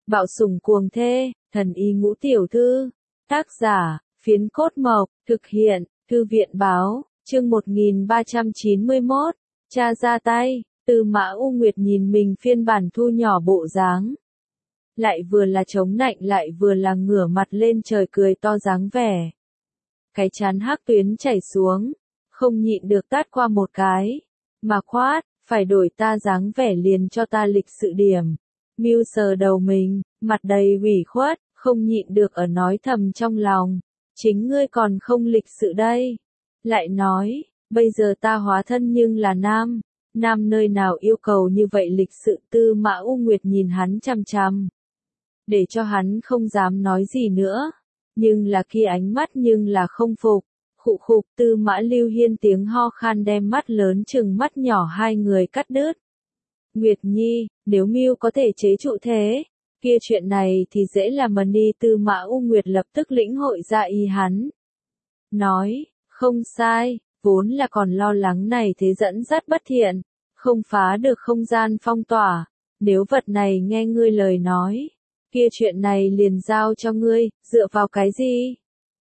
Bạo sủng cuồng thê, thần y ngũ tiểu thư. Tác giả, Phiến Cốt Mộc, thực hiện, Thư viện báo, chương 1391, cha ra tay, Tư Mã U Nguyệt nhìn mình phiên bản thu nhỏ bộ dáng. Lại vừa là chống nạnh lại vừa là ngửa mặt lên trời cười to dáng vẻ. Cái chán hắc tuyến chảy xuống, không nhịn được tát qua một cái, mà khoát, phải đổi ta dáng vẻ liền cho ta lịch sự điểm. Mưu sờ đầu mình, mặt đầy ủy khuất, không nhịn được ở nói thầm trong lòng, chính ngươi còn không lịch sự đây. Lại nói, bây giờ ta hóa thân nhưng là nam, nam nơi nào yêu cầu như vậy lịch sự. Tư Mã U Nguyệt nhìn hắn chằm chằm, để cho hắn không dám nói gì nữa, nhưng là khi ánh mắt nhưng là không phục. Khụ khục. Tư Mã Lưu Hiên tiếng ho khan đem mắt lớn chừng mắt nhỏ hai người cắt đứt. Nguyệt Nhi, nếu Mưu có thể chế trụ thế, kia chuyện này thì dễ làm mà đi. Tư Mã U Nguyệt lập tức lĩnh hội ra ý hắn. Nói, không sai, vốn là còn lo lắng này thế dẫn dắt bất thiện, không phá được không gian phong tỏa. Nếu vật này nghe ngươi lời nói, kia chuyện này liền giao cho ngươi, dựa vào cái gì?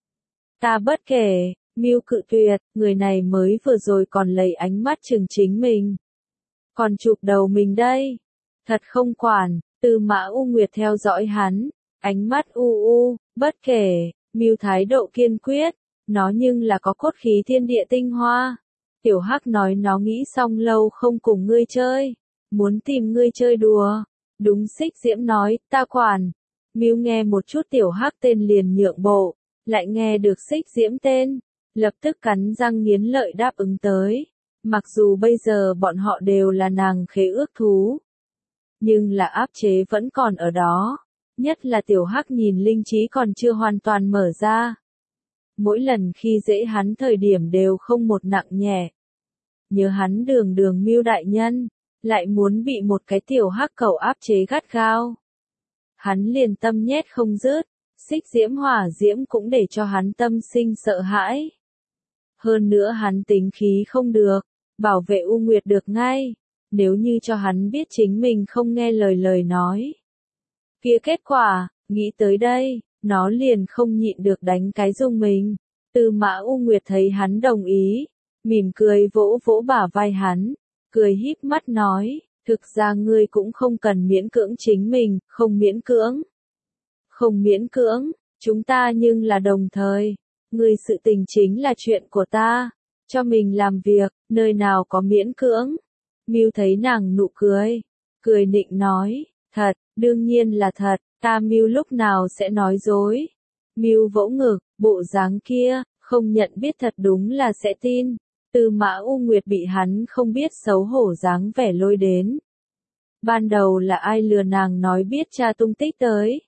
Ta bất kể. Mưu cự tuyệt, người này mới vừa rồi còn lấy ánh mắt chừng chính mình, còn chụp đầu mình đây. Thật không quản. Tư Mã U Nguyệt theo dõi hắn, ánh mắt bất kể. Mưu thái độ kiên quyết, nó nhưng là có cốt khí thiên địa tinh hoa. Tiểu Hắc nói nó nghĩ xong lâu không cùng ngươi chơi, muốn tìm ngươi chơi đùa. Đúng. Xích Diễm nói, ta quản. Mưu nghe một chút Tiểu Hắc tên liền nhượng bộ, lại nghe được Xích Diễm tên, lập tức cắn răng nghiến lợi đáp ứng tới. Mặc dù bây giờ bọn họ đều là nàng khế ước thú, nhưng là áp chế vẫn còn ở đó. Nhất là Tiểu Hắc nhìn linh trí còn chưa hoàn toàn mở ra. Mỗi lần khi dễ hắn thời điểm đều không một nặng nhẹ. Nhớ hắn đường Mưu đại nhân, lại muốn bị một cái Tiểu Hắc cẩu áp chế gắt gao. Hắn liền tâm nhét không dứt, Xích Diễm hỏa diễm cũng để cho hắn tâm sinh sợ hãi. Hơn nữa hắn tính khí không được, bảo vệ U Nguyệt được ngay. Nếu như cho hắn biết chính mình không nghe lời nói, kia kết quả, nghĩ tới đây, nó liền không nhịn được đánh cái rung mình. Tư Mã U Nguyệt thấy hắn đồng ý, mỉm cười vỗ vỗ bả vai hắn, cười híp mắt nói, thực ra ngươi cũng không cần miễn cưỡng chính mình, không miễn cưỡng. Không miễn cưỡng, chúng ta nhưng là đồng thời. Ngươi sự tình chính là chuyện của ta, cho mình làm việc, nơi nào có miễn cưỡng. Mưu thấy nàng nụ cười, cười nịnh nói, thật, đương nhiên là thật, ta Mưu lúc nào sẽ nói dối. Mưu vỗ ngực, bộ dáng kia, không nhận biết thật đúng là sẽ tin. Tư Mã U Nguyệt bị hắn không biết xấu hổ dáng vẻ lôi đến. Ban đầu là ai lừa nàng nói biết cha tung tích tới?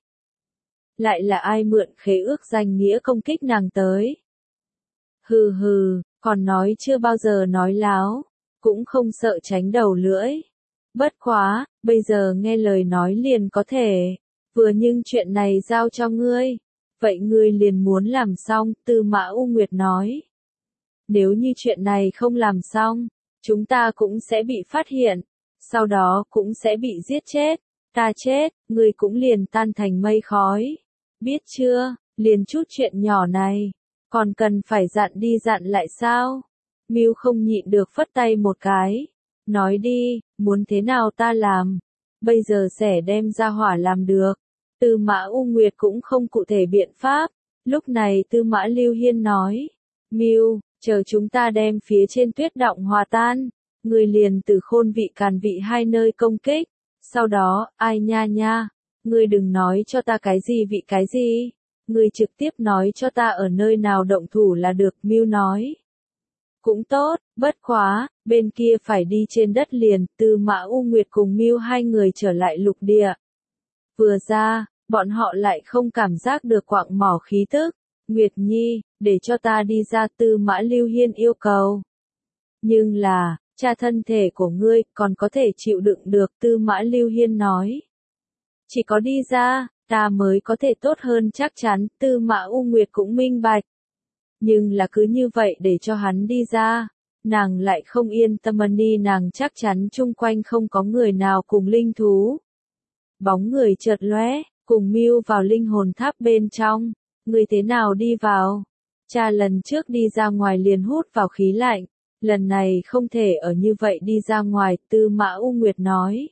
Lại là ai mượn khế ước danh nghĩa công kích nàng tới? Hừ hừ, còn nói chưa bao giờ nói láo, cũng không sợ tránh đầu lưỡi. Bất quá, bây giờ nghe lời nói liền có thể. Vừa nhưng chuyện này giao cho ngươi, vậy ngươi liền muốn làm xong. Tư Mã U Nguyệt nói. Nếu như chuyện này không làm xong, chúng ta cũng sẽ bị phát hiện, sau đó cũng sẽ bị giết chết. Ta chết, ngươi cũng liền tan thành mây khói. Biết chưa, liền chút chuyện nhỏ này, còn cần phải dặn đi dặn lại sao? Mưu không nhịn được phất tay một cái, nói đi, muốn thế nào ta làm? Bây giờ sẽ đem ra hỏa làm được. Tư Mã U Nguyệt cũng không cụ thể biện pháp. Lúc này Tư Mã Lưu Hiên nói, Mưu, chờ chúng ta đem phía trên tuyết động hòa tan, người liền từ Khôn Vị Càn Vị hai nơi công kích. Sau đó, ai nha, ngươi đừng nói cho ta cái gì vị cái gì, ngươi trực tiếp nói cho ta ở nơi nào động thủ là được. Mưu nói. Cũng tốt, bất quá, bên kia phải đi trên đất liền. Tư Mã U Nguyệt cùng Mưu hai người trở lại lục địa. Vừa ra, bọn họ lại không cảm giác được quạng mỏ khí tức. Nguyệt Nhi, để cho ta đi ra. Tư Mã Lưu Hiên yêu cầu. Nhưng là, cha thân thể của ngươi còn có thể chịu đựng được. Tư Mã Lưu Hiên nói. Chỉ có đi ra, ta mới có thể tốt hơn chắc chắn. Tư Mã U Nguyệt cũng minh bạch. Nhưng là cứ như vậy để cho hắn đi ra, nàng lại không yên tâm đi. Nàng chắc chắn chung quanh không có người nào cùng linh thú. Bóng người chợt lóe, cùng Mưu vào linh hồn tháp bên trong. Người thế nào đi vào? Cha lần trước đi ra ngoài liền hút vào khí lạnh, lần này không thể ở như vậy đi ra ngoài, Tư Mã U Nguyệt nói.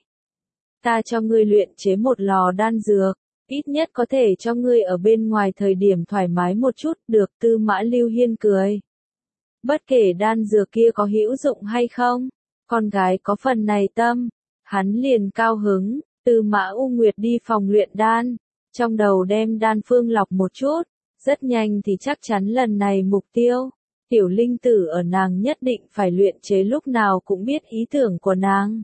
Ta cho ngươi luyện chế một lò đan dược, ít nhất có thể cho ngươi ở bên ngoài thời điểm thoải mái một chút, được. Tư Mã Lưu Hiên cười. Bất kể đan dược kia có hữu dụng hay không, con gái có phần này tâm, hắn liền cao hứng. Tư Mã U Nguyệt đi phòng luyện đan, trong đầu đem đan phương lọc một chút, rất nhanh thì chắc chắn lần này mục tiêu, tiểu linh tử ở nàng nhất định phải luyện chế lúc nào cũng biết ý tưởng của nàng.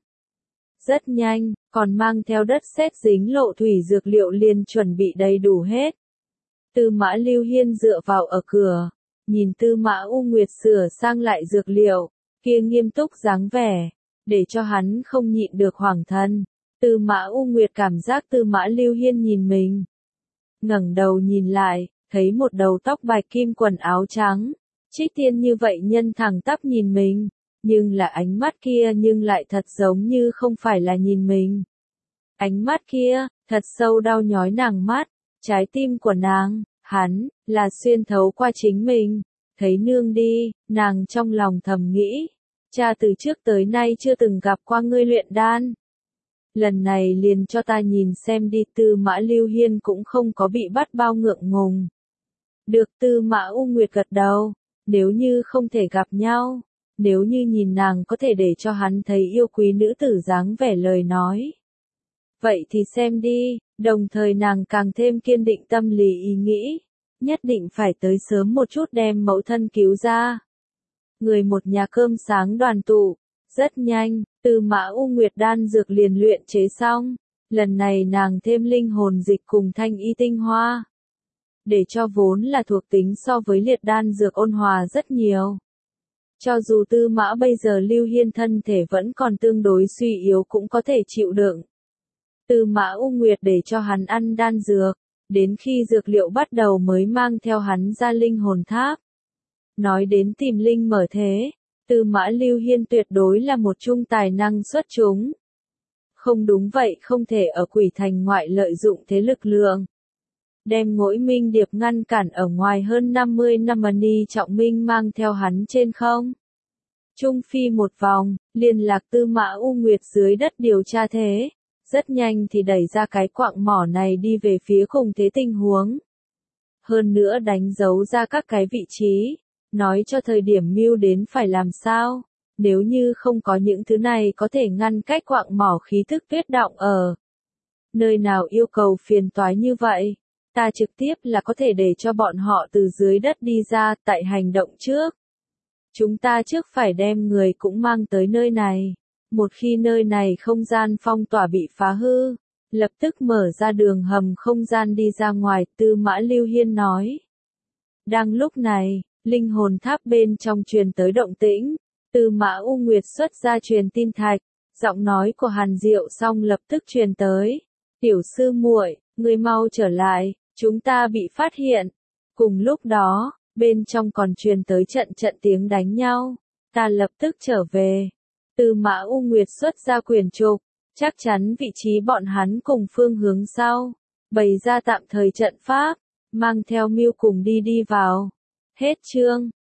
Rất nhanh, còn mang theo đất sét dính lộ thủy dược liệu liền chuẩn bị đầy đủ hết. Tư Mã Lưu Hiên dựa vào ở cửa, nhìn Tư Mã U Nguyệt sửa sang lại dược liệu, kia nghiêm túc dáng vẻ, để cho hắn không nhịn được hoảng thân. Tư Mã U Nguyệt cảm giác Tư Mã Lưu Hiên nhìn mình. Ngẩng đầu nhìn lại, thấy một đầu tóc bạch kim quần áo trắng. Trích Tiên như vậy nhân thẳng tắp nhìn mình, nhưng là ánh mắt kia nhưng lại thật giống như không phải là nhìn mình. Ánh mắt kia, thật sâu đau nhói nàng mắt, trái tim của nàng, hắn, là xuyên thấu qua chính mình. Thấy nương đi, nàng trong lòng thầm nghĩ, cha từ trước tới nay chưa từng gặp qua ngươi luyện đan. Lần này liền cho ta nhìn xem đi. Tư Mã Lưu Hiên cũng không có bị bắt bao ngượng ngùng. Được. Tư Mã U Nguyệt gật đầu, nếu như không thể gặp nhau, nếu như nhìn nàng có thể để cho hắn thấy yêu quý nữ tử dáng vẻ lời nói. Vậy thì xem đi, đồng thời nàng càng thêm kiên định tâm lý ý nghĩ, nhất định phải tới sớm một chút đem mẫu thân cứu ra. Người một nhà cơm sáng đoàn tụ, rất nhanh, Tư Mã U Nguyệt đan dược liền luyện chế xong, lần này nàng thêm linh hồn dịch cùng thanh y tinh hoa. Để cho vốn là thuộc tính so với liệt đan dược ôn hòa rất nhiều. Cho dù Tư Mã bây giờ Lưu Hiên thân thể vẫn còn tương đối suy yếu cũng có thể chịu đựng. Tư Mã U Nguyệt để cho hắn ăn đan dược, đến khi dược liệu bắt đầu mới mang theo hắn ra linh hồn tháp. Nói đến tìm linh mở thế, Tư Mã Lưu Hiên tuyệt đối là một trung tài năng xuất chúng. Không đúng vậy không thể ở Quỷ Thành ngoại lợi dụng thế lực lượng. Đem Ngỗi Minh Điệp ngăn cản ở ngoài hơn 50 năm Ni Trọng Minh mang theo hắn trên không. Trung phi một vòng, liên lạc Tư Mã U Nguyệt dưới đất điều tra thế. Rất nhanh thì đẩy ra cái quạng mỏ này đi về phía khủng thế tình huống. Hơn nữa đánh dấu ra các cái vị trí, nói cho thời điểm Mưu đến phải làm sao. Nếu như không có những thứ này có thể ngăn cách quạng mỏ khí thức tuyết đọng ở nơi nào yêu cầu phiền toái như vậy. Ta trực tiếp là có thể để cho bọn họ từ dưới đất đi ra. Tại hành động trước, chúng ta trước phải đem người cũng mang tới nơi này. Một khi nơi này không gian phong tỏa bị phá hư, lập tức mở ra đường hầm không gian đi ra ngoài. Tư Mã Lưu Hiên nói. Đang lúc này, linh hồn tháp bên trong truyền tới động tĩnh. Tư Mã U Nguyệt xuất ra truyền tin thạch, giọng nói của Hàn Diệu Song lập tức truyền tới. Tiểu sư muội, ngươi mau trở lại, chúng ta bị phát hiện. Cùng lúc đó, bên trong còn truyền tới trận tiếng đánh nhau. Ta lập tức trở về. Tư Mã U Nguyệt xuất ra quyển trục, chắc chắn vị trí bọn hắn cùng phương hướng sau, bày ra tạm thời trận pháp, mang theo Mưu cùng đi vào. Hết chương.